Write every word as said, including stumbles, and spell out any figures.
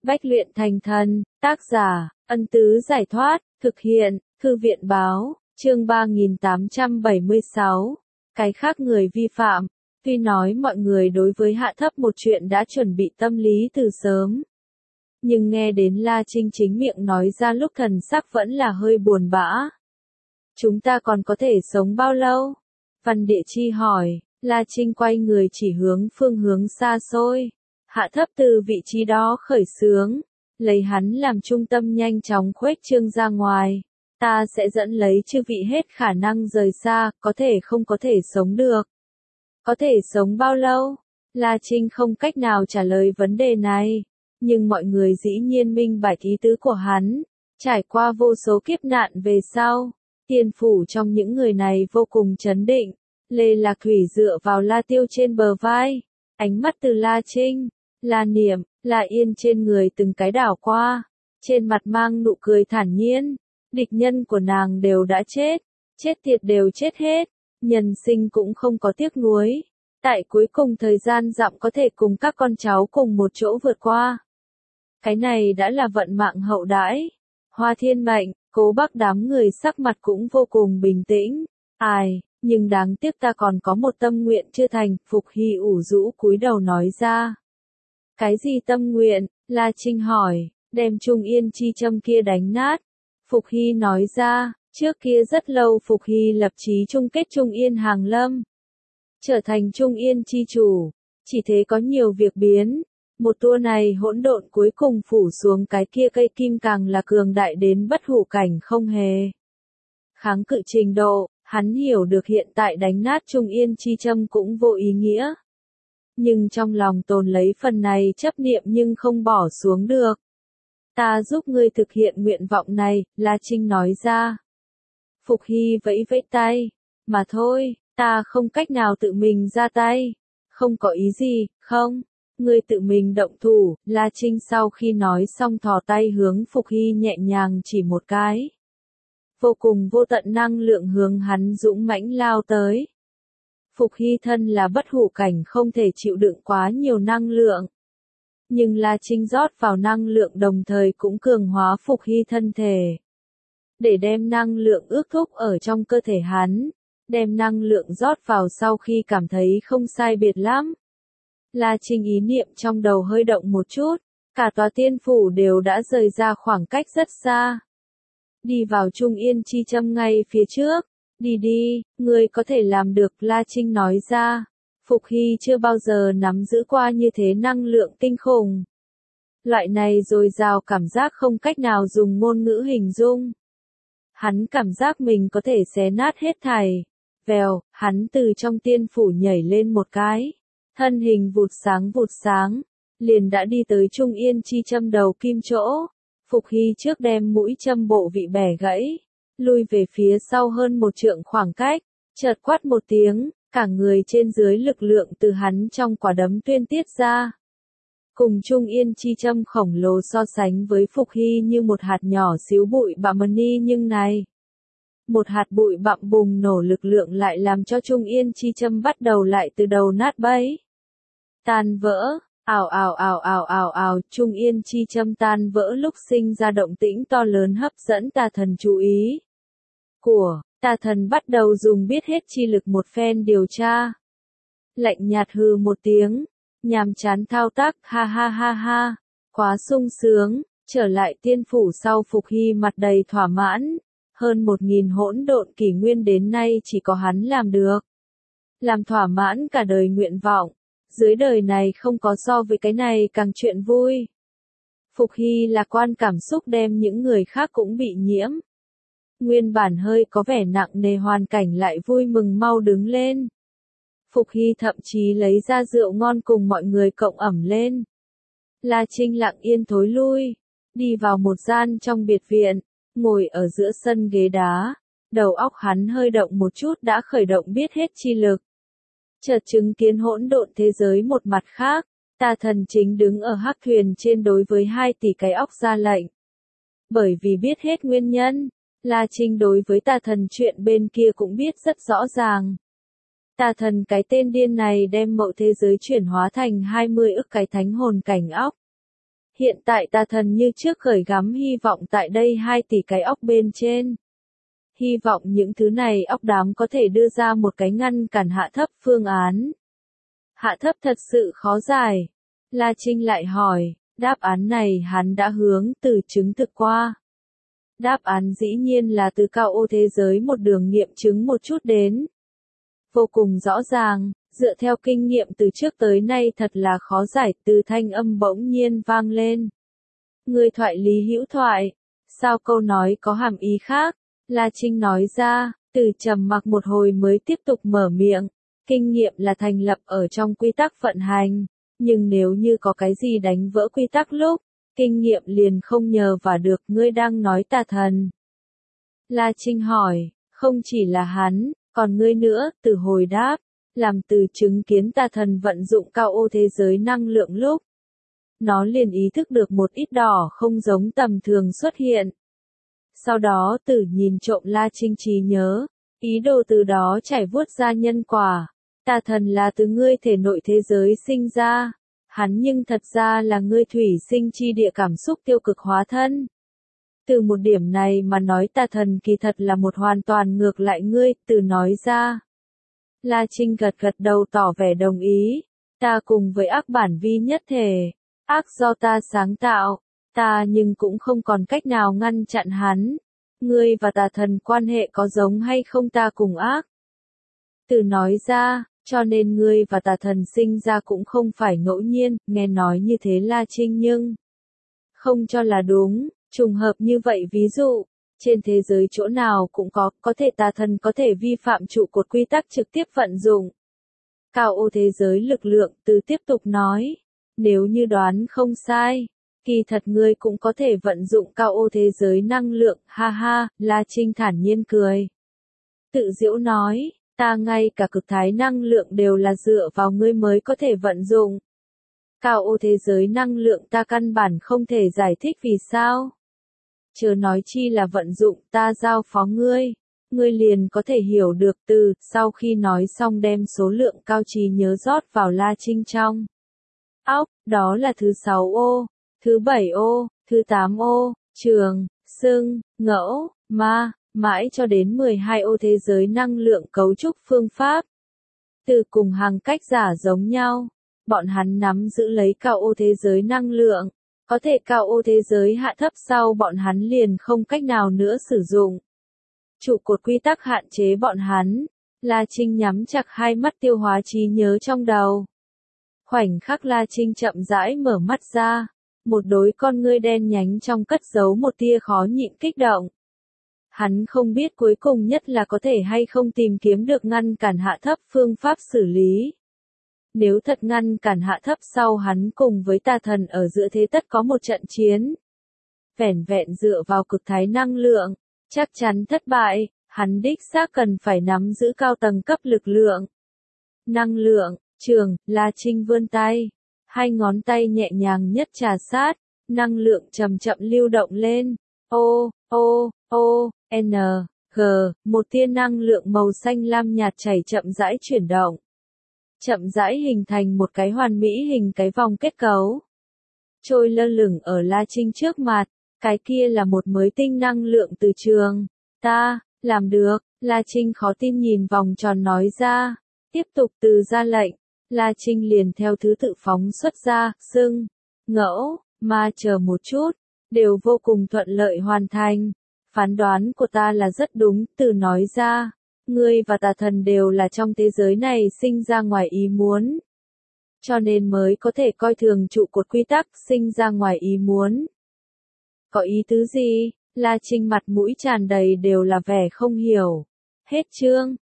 Bách luyện thành thần, tác giả, Ân Tứ Giải Thoát, thực hiện, Thư viện báo, chương ba nghìn tám trăm bảy mươi sáu. Cái khác người vi phạm, tuy nói mọi người đối với hạ thấp một chuyện đã chuẩn bị tâm lý từ sớm. Nhưng nghe đến La Trinh chính miệng nói ra lúc thần sắc vẫn là hơi buồn bã. Chúng ta còn có thể sống bao lâu? Văn Địa Chi hỏi, La Trinh quay người chỉ hướng phương hướng xa xôi. Hạ thấp từ vị trí đó khởi xướng, lấy hắn làm trung tâm nhanh chóng khuếch trương ra ngoài. Ta sẽ dẫn lấy chư vị hết khả năng rời xa, có thể không có thể sống được. Có thể sống bao lâu? La Trinh không cách nào trả lời vấn đề này, nhưng mọi người dĩ nhiên minh bạch ý tứ của hắn. Trải qua vô số kiếp nạn về sau, tiên phủ trong những người này vô cùng chấn định. Lê Lạc Thủy dựa vào La Tiêu trên bờ vai, ánh mắt từ La Trinh, La Niệm, La Yên trên người từng cái đảo qua, trên mặt mang nụ cười thản nhiên. Địch nhân của nàng đều đã chết, chết tiệt đều chết hết, nhân sinh cũng không có tiếc nuối. Tại cuối cùng thời gian dặm có thể cùng các con cháu cùng một chỗ vượt qua. Cái này đã là vận mạng hậu đãi. Hoa Thiên Mệnh, Cố Bắc đám người sắc mặt cũng vô cùng bình tĩnh. Ai, nhưng đáng tiếc ta còn có một tâm nguyện chưa thành, Phục Hy ủ rũ cúi đầu nói ra. Cái gì tâm nguyện? La Trinh hỏi, đem Trung Yên chi châm kia đánh nát. Phục Hy nói ra, trước kia rất lâu Phục Hy lập chí chung kết Trung Yên hàng lâm. Trở thành Trung Yên chi chủ, chỉ thế có nhiều việc biến. Một tour này hỗn độn cuối cùng phủ xuống cái kia cây kim càng là cường đại đến bất hủ cảnh không hề. Kháng cự trình độ, hắn hiểu được hiện tại đánh nát Trung Yên chi châm cũng vô ý nghĩa. Nhưng trong lòng tồn lấy phần này chấp niệm nhưng không bỏ xuống được. Ta giúp ngươi thực hiện nguyện vọng này, La Trinh nói ra. Phục Hy vẫy vẫy tay, mà thôi, ta không cách nào tự mình ra tay. Không có ý gì, không, ngươi tự mình động thủ. La Trinh sau khi nói xong thò tay hướng Phục Hy nhẹ nhàng chỉ một cái. Vô cùng vô tận năng lượng hướng hắn dũng mãnh lao tới. Phục Hy thân là bất hủ cảnh không thể chịu đựng quá nhiều năng lượng. Nhưng La Trinh rót vào năng lượng đồng thời cũng cường hóa Phục Hy thân thể. Để đem năng lượng ước thúc ở trong cơ thể hắn, đem năng lượng rót vào sau khi cảm thấy không sai biệt lắm. La Trinh ý niệm trong đầu hơi động một chút, cả tòa tiên phủ đều đã rời ra khoảng cách rất xa. Đi vào Trung Yên chi châm ngay phía trước, đi đi, ngươi có thể làm được, La Trinh nói ra. Phục Hy chưa bao giờ nắm giữ qua như thế năng lượng kinh khủng. Loại này dồi dào cảm giác không cách nào dùng ngôn ngữ hình dung. Hắn cảm giác mình có thể xé nát hết thảy. Vèo, hắn từ trong tiên phủ nhảy lên một cái. Thân hình vụt sáng vụt sáng, liền đã đi tới Trung Yên chi châm đầu kim chỗ. Phục Hy trước đem mũi châm bộ vị bẻ gãy, lui về phía sau hơn một trượng khoảng cách, chợt quát một tiếng. Cả người trên dưới lực lượng từ hắn trong quả đấm tuyên tiết ra. Cùng Trung Yên chi châm khổng lồ so sánh với Phục Hy như một hạt nhỏ xíu bụi bặm ni nhưng này. Một hạt bụi bặm bùng nổ lực lượng lại làm cho Trung Yên chi châm bắt đầu lại từ đầu nát bấy. Tan vỡ, ào ào ào ào ào ào, Trung Yên chi châm tan vỡ lúc sinh ra động tĩnh to lớn hấp dẫn tà thần chú ý. Của Tà thần bắt đầu dùng biết hết chi lực một phen điều tra. Lạnh nhạt hừ một tiếng, nhàm chán thao tác, ha ha ha ha, quá sung sướng, trở lại tiên phủ sau Phục Hy mặt đầy thỏa mãn, hơn một nghìn hỗn độn kỷ nguyên đến nay chỉ có hắn làm được. Làm thỏa mãn cả đời nguyện vọng, dưới đời này không có so với cái này càng chuyện vui. Phục Hy lạc quan cảm xúc đem những người khác cũng bị nhiễm. Nguyên bản hơi có vẻ nặng nề hoàn cảnh lại vui mừng mau đứng lên. Phục Hy thậm chí lấy ra rượu ngon cùng mọi người cộng ẩm lên. La Trinh lặng yên thối lui, đi vào một gian trong biệt viện, ngồi ở giữa sân ghế đá, đầu óc hắn hơi động một chút đã khởi động biết hết chi lực. Chợt chứng kiến hỗn độn thế giới một mặt khác, tà thần chính đứng ở hắc thuyền trên đối với hai tỷ cái óc ra lệnh. Bởi vì biết hết nguyên nhân, La Trinh đối với tà thần chuyện bên kia cũng biết rất rõ ràng. Tà thần cái tên điên này đem mậu thế giới chuyển hóa thành hai mươi ức cái thánh hồn cảnh óc. Hiện tại tà thần như trước khởi gắm hy vọng tại đây hai tỷ cái óc bên trên. Hy vọng những thứ này óc đám có thể đưa ra một cái ngăn cản hạ thấp phương án. Hạ thấp thật sự khó giải. La Trinh lại hỏi, đáp án này hắn đã hướng từ chứng thực qua. Đáp án dĩ nhiên là từ cao ô thế giới một đường nghiệm chứng một chút đến. Vô cùng rõ ràng, dựa theo kinh nghiệm từ trước tới nay thật là khó giải, từ thanh âm bỗng nhiên vang lên. Người thoại lý hữu thoại, sao câu nói có hàm ý khác? La Trinh nói ra, từ trầm mặc một hồi mới tiếp tục mở miệng. Kinh nghiệm là thành lập ở trong quy tắc vận hành, nhưng nếu như có cái gì đánh vỡ quy tắc lúc, kinh nghiệm liền không nhờ vào được. Ngươi đang nói tà thần. La Trinh hỏi, không chỉ là hắn, còn ngươi nữa, từ hồi đáp, làm từ chứng kiến tà thần vận dụng cao ô thế giới năng lượng lúc. Nó liền ý thức được một ít đỏ không giống tầm thường xuất hiện. Sau đó tử nhìn trộm La Trinh trí nhớ, ý đồ từ đó trải vuốt ra nhân quả. Tà thần là từ ngươi thể nội thế giới sinh ra, hắn nhưng thật ra là ngươi thủy sinh chi địa cảm xúc tiêu cực hóa thân. Từ một điểm này mà nói tà thần kỳ thật là một hoàn toàn ngược lại ngươi, từ nói ra. La Trinh gật gật đầu tỏ vẻ đồng ý, ta cùng với ác bản vi nhất thể, ác do ta sáng tạo, ta nhưng cũng không còn cách nào ngăn chặn hắn. Ngươi và tà thần quan hệ có giống hay không ta cùng ác? Từ nói ra, cho nên ngươi và tà thần sinh ra cũng không phải ngẫu nhiên, nghe nói như thế La Trinh nhưng không cho là đúng, trùng hợp như vậy ví dụ, trên thế giới chỗ nào cũng có, có thể tà thần có thể vi phạm trụ cột quy tắc trực tiếp vận dụng. Cao ô thế giới lực lượng từ tiếp tục nói, nếu như đoán không sai, kỳ thật ngươi cũng có thể vận dụng cao ô thế giới năng lượng, ha ha, La Trinh thản nhiên cười. Tự giễu nói, ta ngay cả cực thái năng lượng đều là dựa vào ngươi mới có thể vận dụng. Cao ô thế giới năng lượng ta căn bản không thể giải thích vì sao. Chớ nói chi là vận dụng ta giao phó ngươi, ngươi liền có thể hiểu được từ, sau khi nói xong đem số lượng cao trí nhớ rót vào La Trinh trong óc, đó là thứ sáu ô, thứ bảy ô, thứ tám ô, trường, xưng, ngẫu, ma, mãi cho đến mười hai ô thế giới năng lượng cấu trúc phương pháp. Từ cùng hàng cách giả giống nhau, bọn hắn nắm giữ lấy cao ô thế giới năng lượng, có thể cao ô thế giới hạ thấp sau bọn hắn liền không cách nào nữa sử dụng. Trụ cột quy tắc hạn chế bọn hắn, La Trinh nhắm chặt hai mắt tiêu hóa trí nhớ trong đầu. Khoảnh khắc La Trinh chậm rãi mở mắt ra, một đôi con ngươi đen nhánh trong cất giấu một tia khó nhịn kích động. Hắn không biết cuối cùng nhất là có thể hay không tìm kiếm được ngăn cản hạ thấp phương pháp xử lý. Nếu thật ngăn cản hạ thấp sau hắn cùng với tà thần ở giữa thế tất có một trận chiến. Vẻn vẹn dựa vào cực thái năng lượng, chắc chắn thất bại, hắn đích xác cần phải nắm giữ cao tầng cấp lực lượng. Năng lượng, trường, La Trinh vươn tay, hai ngón tay nhẹ nhàng nhất trà sát, năng lượng chậm chậm lưu động lên. O, O, O, N, G, một tia năng lượng màu xanh lam nhạt chảy chậm rãi chuyển động. Chậm rãi hình thành một cái hoàn mỹ hình cái vòng kết cấu. Trôi lơ lửng ở La Trinh trước mặt, cái kia là một mới tinh năng lượng từ trường. Ta, làm được, La Trinh khó tin nhìn vòng tròn nói ra. Tiếp tục từ ra lệnh, La Trinh liền theo thứ tự phóng xuất ra, xưng, ngẫu, ma chờ một chút, đều vô cùng thuận lợi hoàn thành. Phán đoán của ta là rất đúng, từ nói ra. Ngươi và tà thần đều là trong thế giới này sinh ra ngoài ý muốn. Cho nên mới có thể coi thường trụ cột quy tắc sinh ra ngoài ý muốn. Có ý tứ gì? La Trinh mặt mũi tràn đầy đều là vẻ không hiểu. Hết chương.